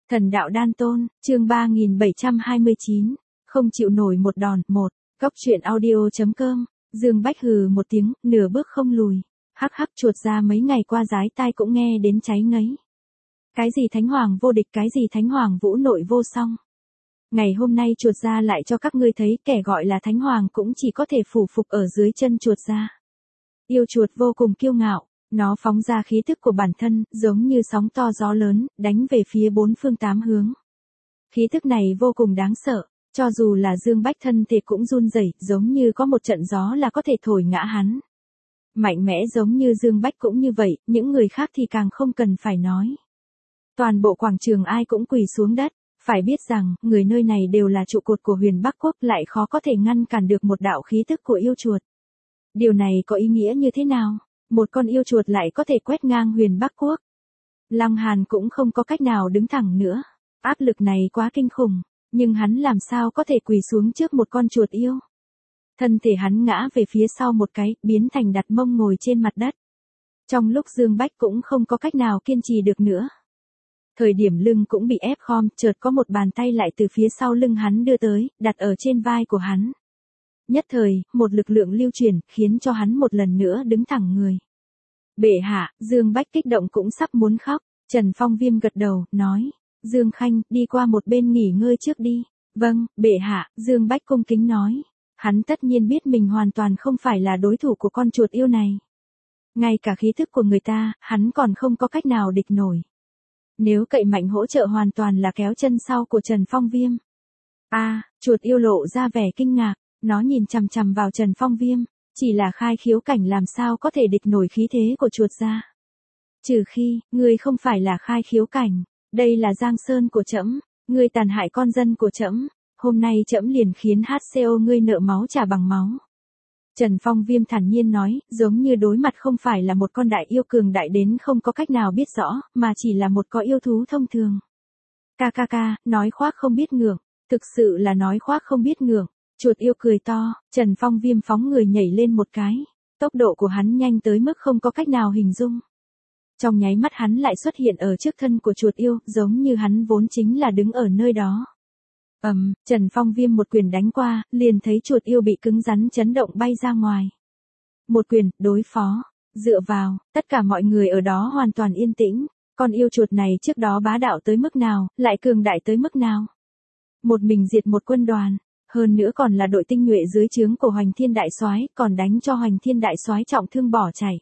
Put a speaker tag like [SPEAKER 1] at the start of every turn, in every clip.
[SPEAKER 1] Thần đạo đan tôn, chương 3729, không chịu nổi một đòn, một, góc truyện audio.com, Dương Bách hừ một tiếng, nửa bước không lùi, hắc hắc chuột ra mấy ngày qua dái tai cũng nghe đến cháy ngấy. Cái gì thánh hoàng vô địch, cái gì thánh hoàng vũ nội vô song. Ngày hôm nay chuột ra lại cho các ngươi thấy kẻ gọi là thánh hoàng cũng chỉ có thể phủ phục ở dưới chân chuột ra. Yêu chuột vô cùng kiêu ngạo. Nó phóng ra khí thức của bản thân, giống như sóng to gió lớn, đánh về phía bốn phương tám hướng. Khí thức này vô cùng đáng sợ, cho dù là Dương Bách thân thì cũng run rẩy, giống như có một trận gió là có thể thổi ngã hắn. Mạnh mẽ giống như Dương Bách cũng như vậy, những người khác thì càng không cần phải nói. Toàn bộ quảng trường ai cũng quỳ xuống đất, phải biết rằng, người nơi này đều là trụ cột của Huyền Bắc Quốc, lại khó có thể ngăn cản được một đạo khí thức của yêu chuột. Điều này có ý nghĩa như thế nào? Một con yêu chuột lại có thể quét ngang Huyền Bắc Quốc. Lăng Hàn cũng không có cách nào đứng thẳng nữa. Áp lực này quá kinh khủng, nhưng hắn làm sao có thể quỳ xuống trước một con chuột yêu. Thân thể hắn ngã về phía sau một cái, biến thành đặt mông ngồi trên mặt đất. Trong lúc Dương Bách cũng không có cách nào kiên trì được nữa. Thời điểm lưng cũng bị ép khom, chợt có một bàn tay lại từ phía sau lưng hắn đưa tới, đặt ở trên vai của hắn. Nhất thời, một lực lượng lưu truyền, khiến cho hắn một lần nữa đứng thẳng người. Bệ hạ, Dương Bách kích động cũng sắp muốn khóc. Trần Phong Viêm gật đầu, nói, Dương Khanh, đi qua một bên nghỉ ngơi trước đi. Vâng, bệ hạ, Dương Bách cung kính nói. Hắn tất nhiên biết mình hoàn toàn không phải là đối thủ của con chuột yêu này. Ngay cả khí thức của người ta, hắn còn không có cách nào địch nổi. Nếu cậy mạnh hỗ trợ hoàn toàn là kéo chân sau của Trần Phong Viêm. Chuột yêu lộ ra vẻ kinh ngạc. Nó nhìn chằm chằm vào Trần Phong Viêm, chỉ là khai khiếu cảnh làm sao có thể địch nổi khí thế của chuột ra. Trừ khi, ngươi không phải là khai khiếu cảnh, đây là Giang Sơn của trẫm, ngươi tàn hại con dân của trẫm, hôm nay trẫm liền khiến HCO ngươi nợ máu trả bằng máu. Trần Phong Viêm thản nhiên nói, giống như đối mặt không phải là một con đại yêu cường đại đến không có cách nào biết rõ, mà chỉ là một con yêu thú thông thường. Nói khoác không biết ngượng, thực sự là nói khoác không biết ngượng. Chuột yêu cười to, Trần Phong Viêm phóng người nhảy lên một cái. Tốc độ của hắn nhanh tới mức không có cách nào hình dung. Trong nháy mắt hắn lại xuất hiện ở trước thân của chuột yêu, giống như hắn vốn chính là đứng ở nơi đó. Trần Phong Viêm một quyền đánh qua, liền thấy chuột yêu bị cứng rắn chấn động bay ra ngoài. Một quyền, đối phó, dựa vào, tất cả mọi người ở đó hoàn toàn yên tĩnh. Con yêu chuột này trước đó bá đạo tới mức nào, lại cường đại tới mức nào. Một mình diệt một quân đoàn. Hơn nữa còn là đội tinh nhuệ dưới trướng của Hoành Thiên Đại Soái, còn đánh cho Hoành Thiên Đại Soái trọng thương bỏ chạy.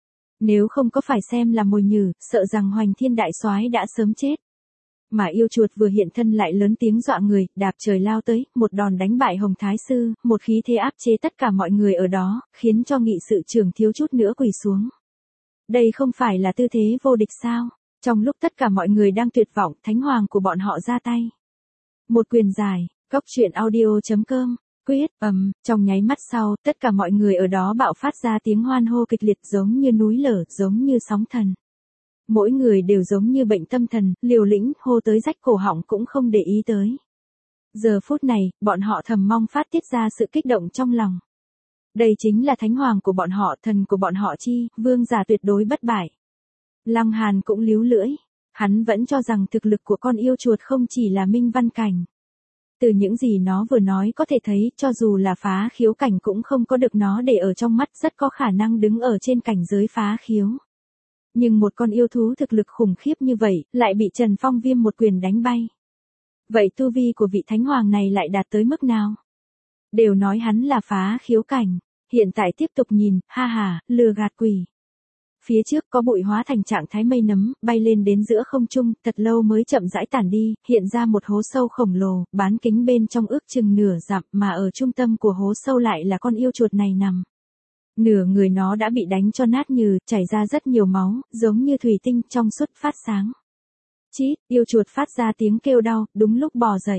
[SPEAKER 1] Nếu không có phải xem là mồi nhử, sợ rằng Hoành Thiên Đại Soái đã sớm chết. Mà yêu chuột vừa hiện thân lại lớn tiếng dọa người, đạp trời lao tới, một đòn đánh bại Hồng Thái Sư, một khí thế áp chế tất cả mọi người ở đó, khiến cho nghị sự trưởng thiếu chút nữa quỳ xuống. Đây không phải là tư thế vô địch sao? Trong lúc tất cả mọi người đang tuyệt vọng, thánh hoàng của bọn họ ra tay. Một quyền dài. Góc truyện audio.com, quyết, trong nháy mắt sau, tất cả mọi người ở đó bạo phát ra tiếng hoan hô kịch liệt giống như núi lở, giống như sóng thần. Mỗi người đều giống như bệnh tâm thần, liều lĩnh, hô tới rách cổ họng cũng không để ý tới. Giờ phút này, bọn họ thầm mong phát tiết ra sự kích động trong lòng. Đây chính là thánh hoàng của bọn họ, thần của bọn họ chi, vương giả tuyệt đối bất bại. Lăng Hàn cũng líu lưỡi, hắn vẫn cho rằng thực lực của con yêu chuột không chỉ là minh văn cảnh. Từ những gì nó vừa nói có thể thấy, cho dù là phá khiếu cảnh cũng không có được nó để ở trong mắt, rất có khả năng đứng ở trên cảnh giới phá khiếu. Nhưng một con yêu thú thực lực khủng khiếp như vậy, lại bị Trần Phong Viêm một quyền đánh bay. Vậy tu vi của vị thánh hoàng này lại đạt tới mức nào? Đều nói hắn là phá khiếu cảnh, hiện tại tiếp tục nhìn, lừa gạt quỷ. Phía trước có bụi hóa thành trạng thái mây nấm, bay lên đến giữa không trung, thật lâu mới chậm rãi tản đi, hiện ra một hố sâu khổng lồ, bán kính bên trong ước chừng nửa dặm, mà ở trung tâm của hố sâu lại là con yêu chuột này nằm. Nửa người nó đã bị đánh cho nát nhừ, chảy ra rất nhiều máu, giống như thủy tinh trong suốt phát sáng. Chít, yêu chuột phát ra tiếng kêu đau, đúng lúc bò dậy.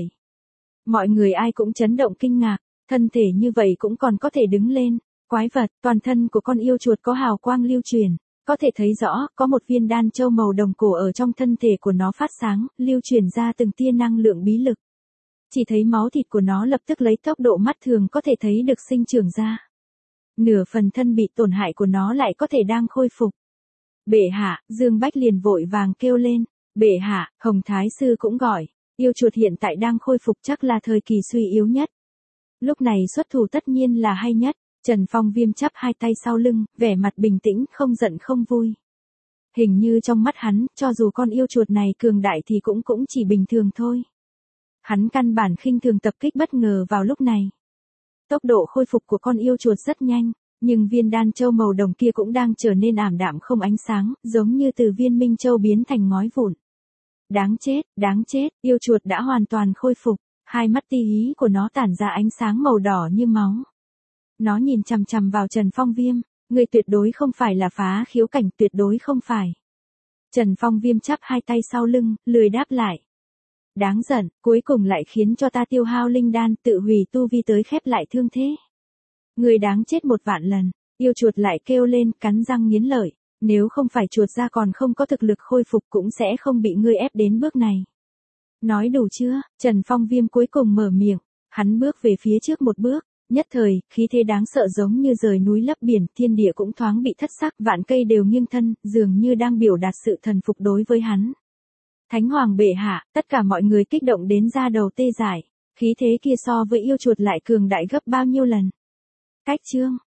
[SPEAKER 1] Mọi người ai cũng chấn động kinh ngạc, thân thể như vậy cũng còn có thể đứng lên. Quái vật, toàn thân của con yêu chuột có hào quang lưu truyền. Có thể thấy rõ, có một viên đan châu màu đồng cổ ở trong thân thể của nó phát sáng, lưu truyền ra từng tia năng lượng bí lực. Chỉ thấy máu thịt của nó lập tức lấy tốc độ mắt thường có thể thấy được sinh trưởng ra. Nửa phần thân bị tổn hại của nó lại có thể đang khôi phục. Bệ hạ, Dương Bách liền vội vàng kêu lên. Bệ hạ, Hồng Thái Sư cũng gọi, yêu chuột hiện tại đang khôi phục chắc là thời kỳ suy yếu nhất. Lúc này xuất thủ tất nhiên là hay nhất. Trần Phong Viêm chắp hai tay sau lưng, vẻ mặt bình tĩnh, không giận không vui. Hình như trong mắt hắn, cho dù con yêu chuột này cường đại thì cũng chỉ bình thường thôi. Hắn căn bản khinh thường tập kích bất ngờ vào lúc này. Tốc độ khôi phục của con yêu chuột rất nhanh, nhưng viên đan châu màu đồng kia cũng đang trở nên ảm đạm không ánh sáng, giống như từ viên minh châu biến thành ngói vụn. Đáng chết, yêu chuột đã hoàn toàn khôi phục, hai mắt ti hí của nó tản ra ánh sáng màu đỏ như máu. Nó nhìn chằm chằm vào Trần Phong Viêm, người tuyệt đối không phải là Phá Khiếu Cảnh, tuyệt đối không phải. Trần Phong Viêm chắp hai tay sau lưng, lười đáp lại. Đáng giận, cuối cùng lại khiến cho ta tiêu hao linh đan, tự hủy tu vi tới khép lại thương thế. Người đáng chết 1.000.000 lần, yêu chuột lại kêu lên, cắn răng nghiến lợi, nếu không phải chuột ra còn không có thực lực khôi phục cũng sẽ không bị ngươi ép đến bước này. Nói đủ chưa? Trần Phong Viêm cuối cùng mở miệng, hắn bước về phía trước một bước, nhất thời, khí thế đáng sợ giống như rời núi lấp biển, thiên địa cũng thoáng bị thất sắc, vạn cây đều nghiêng thân, dường như đang biểu đạt sự thần phục đối với hắn. Thánh Hoàng bệ hạ, tất cả mọi người kích động đến da đầu tê dại, khí thế kia so với yêu chuột lại cường đại gấp bao nhiêu lần. Cách chương